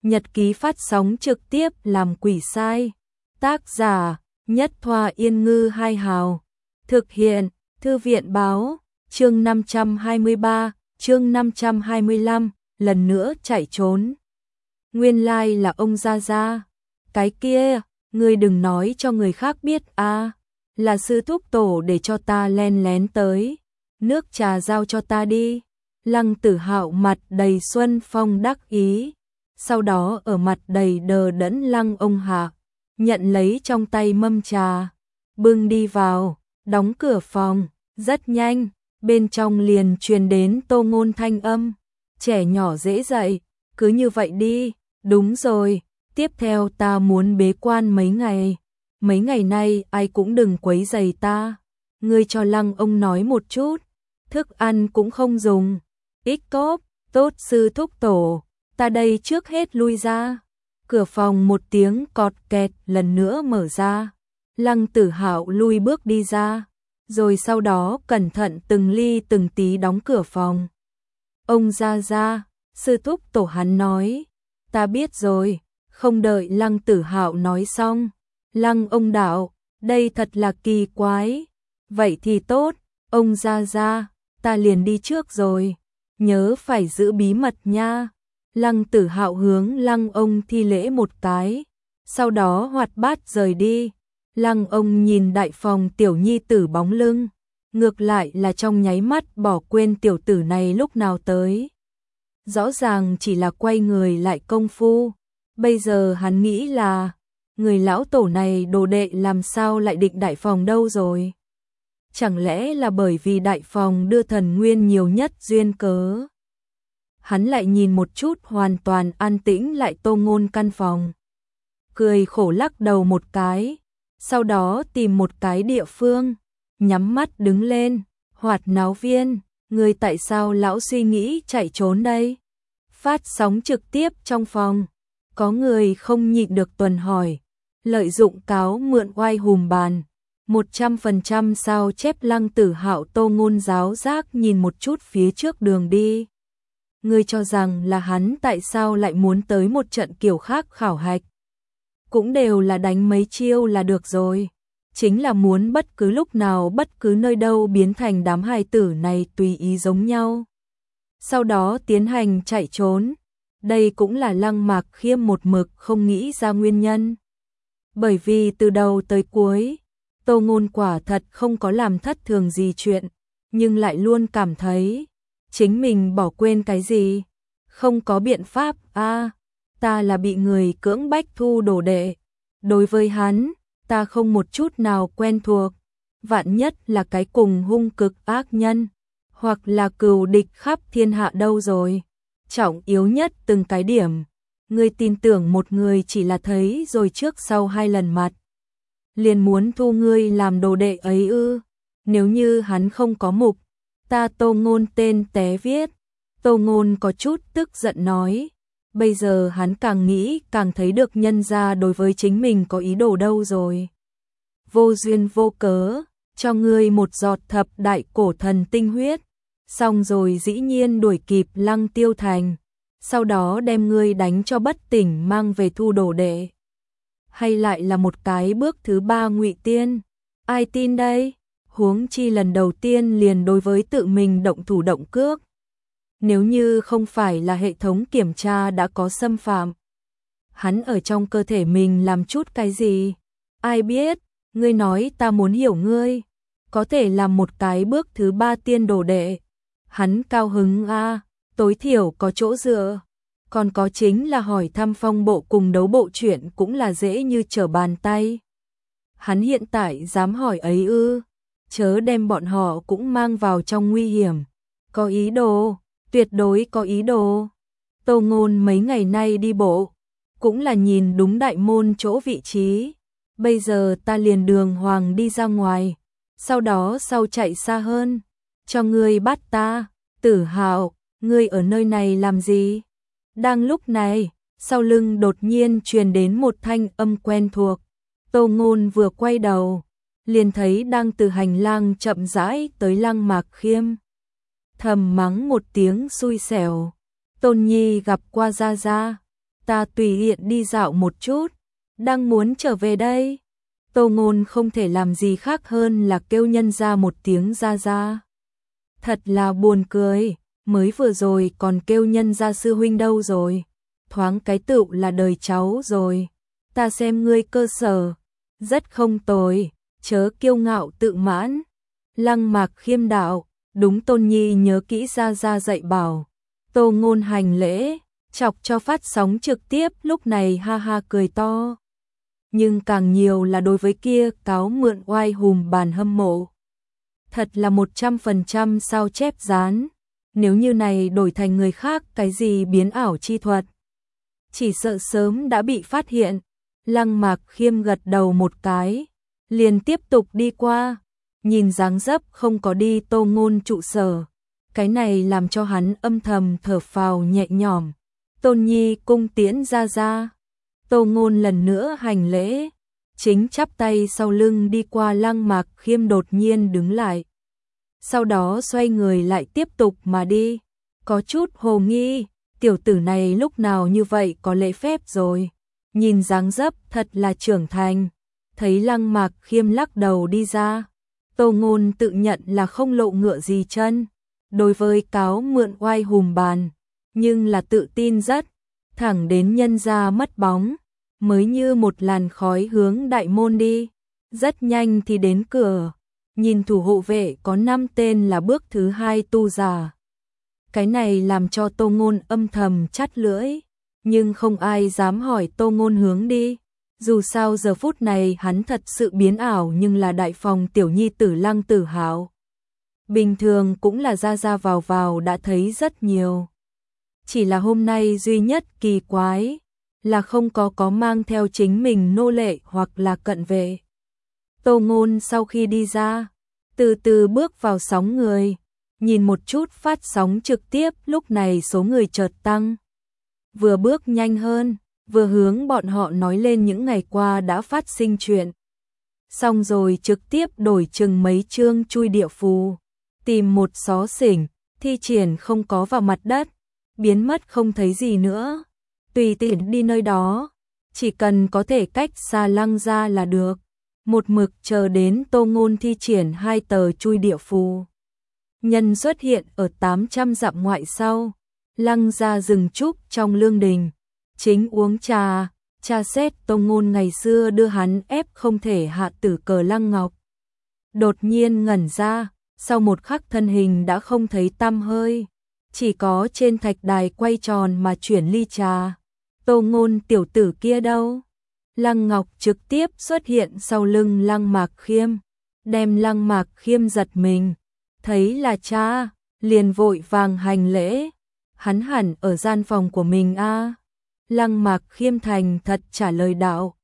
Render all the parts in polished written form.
nhật ký phát sóng trực tiếp làm quỷ sai. Tác giả Nhất Thoa Yên Ngư Hai Hào. Thực hiện Thư viện Báo. Chương 523, chương 525, lần nữa chạy trốn. Nguyên lai là ông Gia Gia. Cái kia, ngươi đừng nói cho người khác biết a, là sư thúc tổ để cho ta len lén tới. Nước trà giao cho ta đi. Lăng Tử Hạo mặt đầy xuân phong đắc ý, sau đó ở mặt đầy đờ đẫn Lăng ông hạ, nhận lấy trong tay mâm trà, bưng đi vào, đóng cửa phòng. Rất nhanh, bên trong liền truyền đến Tô Ngôn thanh âm, trẻ nhỏ dễ dạy, cứ như vậy đi. Đúng rồi, tiếp theo ta muốn bế quan mấy ngày nay ai cũng đừng quấy rầy ta. Ngươi cho Lăng ông nói một chút, thức ăn cũng không dùng. Ích cốp, tốt sư thúc tổ, ta đây trước hết lui ra. Cửa phòng một tiếng cọt kẹt lần nữa mở ra. Lăng Tử Hạo lui bước đi ra, rồi sau đó cẩn thận từng ly từng tí đóng cửa phòng. Ông Gia Gia, sư thúc tổ hắn nói, ta biết rồi. Không đợi Lăng Tử Hạo nói xong, Lăng ông đạo, đây thật là kỳ quái. Vậy thì tốt, ông Gia Gia, ta liền đi trước rồi. Nhớ phải giữ bí mật nha. Lăng Tử Hạo hướng Lăng ông thi lễ một cái, sau đó hoạt bát rời đi. Lăng ông nhìn đại phòng tiểu nhi tử bóng lưng, ngược lại là trong nháy mắt bỏ quên tiểu tử này lúc nào tới. Rõ ràng chỉ là quay người lại công phu, bây giờ hắn nghĩ là, người lão tổ này đồ đệ làm sao lại định đại phòng đâu rồi? Chẳng lẽ là bởi vì đại phòng đưa thần nguyên nhiều nhất duyên cớ? Hắn lại nhìn một chút hoàn toàn an tĩnh lại Tô Ngôn căn phòng, cười khổ lắc đầu một cái, sau đó tìm một cái địa phương, nhắm mắt đứng lên. Hoạt náo viên, người tại sao lão suy nghĩ chạy trốn đây? Phát sóng trực tiếp trong phòng, có người không nhịn được tuần hỏi, lợi dụng cáo mượn oai hùm bàn, 100% sao chép. Lăng Tử Hạo Tô Ngôn giáo giác nhìn một chút phía trước đường đi. Ngươi cho rằng là hắn tại sao lại muốn tới một trận kiểu khác khảo hạch? Cũng đều là đánh mấy chiêu là được rồi. Chính là muốn bất cứ lúc nào bất cứ nơi đâu biến thành đám hài tử này tùy ý giống nhau, sau đó tiến hành chạy trốn. Đây cũng là Lăng Mạc Khiêm một mực không nghĩ ra nguyên nhân. Bởi vì từ đầu tới cuối, Tô Ngôn quả thật không có làm thất thường gì chuyện, nhưng lại luôn cảm thấy chính mình bỏ quên cái gì. Không có biện pháp a, ta là bị người cưỡng bách thu đồ đệ. Đối với hắn, ta không một chút nào quen thuộc. Vạn nhất là cái cùng hung cực ác nhân, hoặc là cừu địch khắp thiên hạ đâu rồi. Trọng yếu nhất từng cái điểm, ngươi tin tưởng một người chỉ là thấy rồi trước sau 2 lần mặt, liền muốn thu ngươi làm đồ đệ ấy ư? Nếu như hắn không có mục, ta Tô Ngôn tên té viết. Tô Ngôn có chút tức giận nói, bây giờ hắn càng nghĩ càng thấy được nhân gia đối với chính mình có ý đồ đâu rồi. Vô duyên vô cớ, cho ngươi một giọt thập đại cổ thần tinh huyết, xong rồi dĩ nhiên đuổi kịp Lăng Tiêu Thành, sau đó đem ngươi đánh cho bất tỉnh mang về thu đồ đệ. Hay lại là một cái bước thứ 3 ngụy tiên? Ai tin đây? Huống chi lần đầu tiên liền đối với tự mình động thủ động cước. Nếu như không phải là hệ thống kiểm tra đã có xâm phạm, hắn ở trong cơ thể mình làm chút cái gì? Ai biết, ngươi nói ta muốn hiểu ngươi, có thể làm một cái bước thứ 3 tiên đồ đệ. Hắn cao hứng a, tối thiểu có chỗ dựa. Còn có chính là hỏi thăm phong bộ cùng đấu bộ chuyện cũng là dễ như trở bàn tay. Hắn hiện tại dám hỏi ấy ư? Chớ đem bọn họ cũng mang vào trong nguy hiểm. Có ý đồ, tuyệt đối có ý đồ. Tô Ngôn mấy ngày nay đi bộ, cũng là nhìn đúng đại môn chỗ vị trí. Bây giờ ta liền đường hoàng đi ra ngoài, sau đó sau chạy xa hơn. Cho ngươi bắt ta. Tử Hạo, ngươi ở nơi này làm gì? Đang lúc này, sau lưng đột nhiên truyền đến một thanh âm quen thuộc. Tô Ngôn vừa quay đầu, liền thấy đang từ hành lang chậm rãi tới Lăng Mạc Khiêm. Thầm mắng một tiếng xui xẻo, Tôn Nhi gặp qua Gia Gia. ta tùy tiện đi dạo một chút, đang muốn trở về đây. Tô Ngôn không thể làm gì khác hơn là kêu nhân ra một tiếng ra ra. Thật là buồn cười, mới vừa rồi còn kêu nhân ra sư huynh đâu rồi, thoáng cái tựu là đời cháu rồi. Ta xem ngươi cơ sở, rất không tồi, chớ kiêu ngạo tự mãn. Lăng Mạc Khiêm đạo, đúng Tôn Nhi nhớ kỹ ra ra dạy bảo. Tô Ngôn hành lễ, chọc cho phát sóng trực tiếp lúc này ha ha cười to. Nhưng càng nhiều là đối với kia cáo mượn oai hùm bàn hâm mộ. Thật là 100% sao chép dán. Nếu như này đổi thành người khác cái gì biến ảo chi thuật, chỉ sợ sớm đã bị phát hiện. Lăng Mạc Khiêm gật đầu một cái, liền tiếp tục đi qua, nhìn dáng dấp không có đi Tô Ngôn trụ sở. Cái này làm cho hắn âm thầm thở phào nhẹ nhõm. Tôn Nhi cung tiễn ra ra. Tô Ngôn lần nữa hành lễ, chính chắp tay sau lưng đi qua. Lăng Mạc Khiêm đột nhiên đứng lại, sau đó xoay người lại tiếp tục mà đi, có chút hồ nghi, tiểu tử này lúc nào như vậy có lễ phép rồi, nhìn dáng dấp thật là trưởng thành. Thấy Lăng Mạc Khiêm lắc đầu đi ra, Tô Ngôn tự nhận là không lộ ngựa gì chân, đối với cáo mượn oai hùm bàn, nhưng là tự tin rất, thẳng đến nhân ra mất bóng, mới như một làn khói hướng đại môn đi, rất nhanh thì đến cửa, nhìn thủ hộ vệ có 5 tên là bước thứ 2 tu giả. Cái này làm cho Tô Ngôn âm thầm chắt lưỡi, nhưng không ai dám hỏi Tô Ngôn hướng đi. Dù sao giờ phút này hắn thật sự biến ảo nhưng là đại phòng tiểu nhi tử Lăng Tử Hạo. Bình thường cũng là ra ra vào vào đã thấy rất nhiều. Chỉ là hôm nay duy nhất kỳ quái là không có mang theo chính mình nô lệ hoặc là cận vệ. Tô Ngôn sau khi đi ra, từ từ bước vào sóng người, nhìn một chút phát sóng trực tiếp, lúc này số người chợt tăng. Vừa bước nhanh hơn, vừa hướng bọn họ nói lên những ngày qua đã phát sinh chuyện. Xong rồi trực tiếp đổi chừng mấy chương chui địa phù, tìm một xó xỉnh, thi triển không có vào mặt đất, biến mất không thấy gì nữa. Tùy tiện đi nơi đó, chỉ cần có thể cách xa Lăng ra là được. Một mực chờ đến Tô Ngôn thi triển 2 tờ chui địa phù. Nhân xuất hiện ở 800 dặm ngoại sau, Lăng ra rừng trúc trong lương đình, chính uống trà, tra xét Tô Ngôn ngày xưa đưa hắn ép không thể hạ tử cờ Lăng Ngọc. Đột nhiên ngẩn ra, sau một khắc thân hình đã không thấy tăm hơi, chỉ có trên thạch đài quay tròn mà chuyển ly trà. Tô Ngôn tiểu tử kia đâu? Lăng Ngọc trực tiếp xuất hiện sau lưng Lăng Mạc Khiêm, đem Lăng Mạc Khiêm giật mình, thấy là cha, liền vội vàng hành lễ. Hắn hẳn ở gian phòng của mình a. Lăng Mạc Khiêm thành thật trả lời đạo,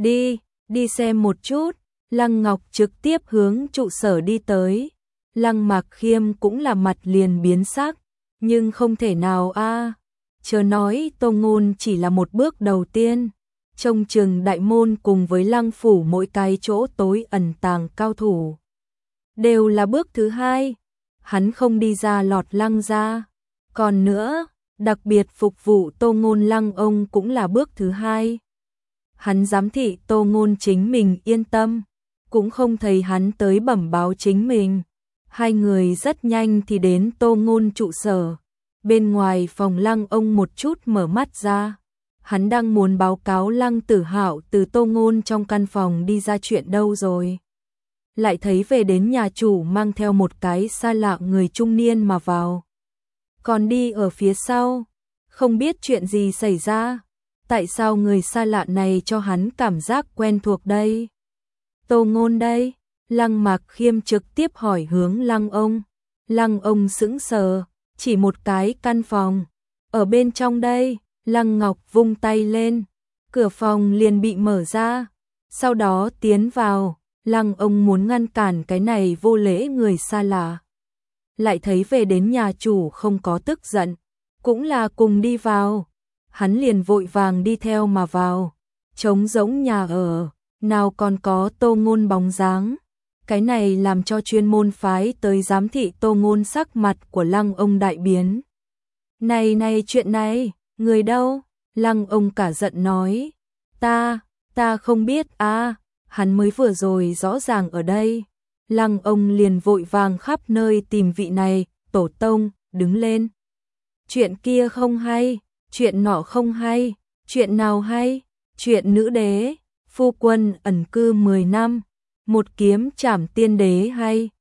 đi xem một chút. Lăng Ngọc trực tiếp hướng trụ sở đi tới. Lăng Mạc Khiêm cũng là mặt liền biến sắc, nhưng không thể nào a. Chớ nói Tô Ngôn chỉ là một bước đầu tiên, trông chừng đại môn cùng với Lăng phủ mỗi cái chỗ tối ẩn tàng cao thủ đều là bước thứ 2, hắn không đi ra lọt Lăng ra. Còn nữa, đặc biệt phục vụ Tô Ngôn Lăng ông cũng là bước thứ 2. Hắn giám thị Tô Ngôn chính mình yên tâm, cũng không thấy hắn tới bẩm báo chính mình. Hai người rất nhanh thì đến Tô Ngôn trụ sở. Bên ngoài phòng Lăng ông một chút mở mắt ra, hắn đang muốn báo cáo Lăng Tử Hạo từ Tô Ngôn trong căn phòng đi ra chuyện đâu rồi. Lại thấy về đến nhà chủ mang theo một cái xa lạ người trung niên mà vào. Còn đi ở phía sau, không biết chuyện gì xảy ra, tại sao người xa lạ này cho hắn cảm giác quen thuộc đây? Tô Ngôn đây? Lăng Mạc Khiêm trực tiếp hỏi hướng Lăng ông. Lăng ông sững sờ, chỉ một cái căn phòng. Ở bên trong đây, Lăng Ngọc vung tay lên, cửa phòng liền bị mở ra. Sau đó tiến vào, Lăng ông muốn ngăn cản cái này vô lễ người xa lạ. Lại thấy về đến nhà chủ không có tức giận, cũng là cùng đi vào. Hắn liền vội vàng đi theo mà vào. Trống rỗng nhà ở, nào còn có Tô Ngôn bóng dáng. Cái này làm cho chuyên môn phái tới giám thị Tô Ngôn sắc mặt của Lăng ông đại biến. Này chuyện này, người đâu? Lăng ông cả giận nói, ta không biết à, hắn mới vừa rồi rõ ràng ở đây. Lăng ông liền vội vàng khắp nơi tìm vị này, tổ tông, đứng lên. Chuyện kia không hay, chuyện nọ không hay, chuyện nào hay, chuyện nữ đế, phu quân ẩn cư 10 năm, một kiếm trảm tiên đế hay,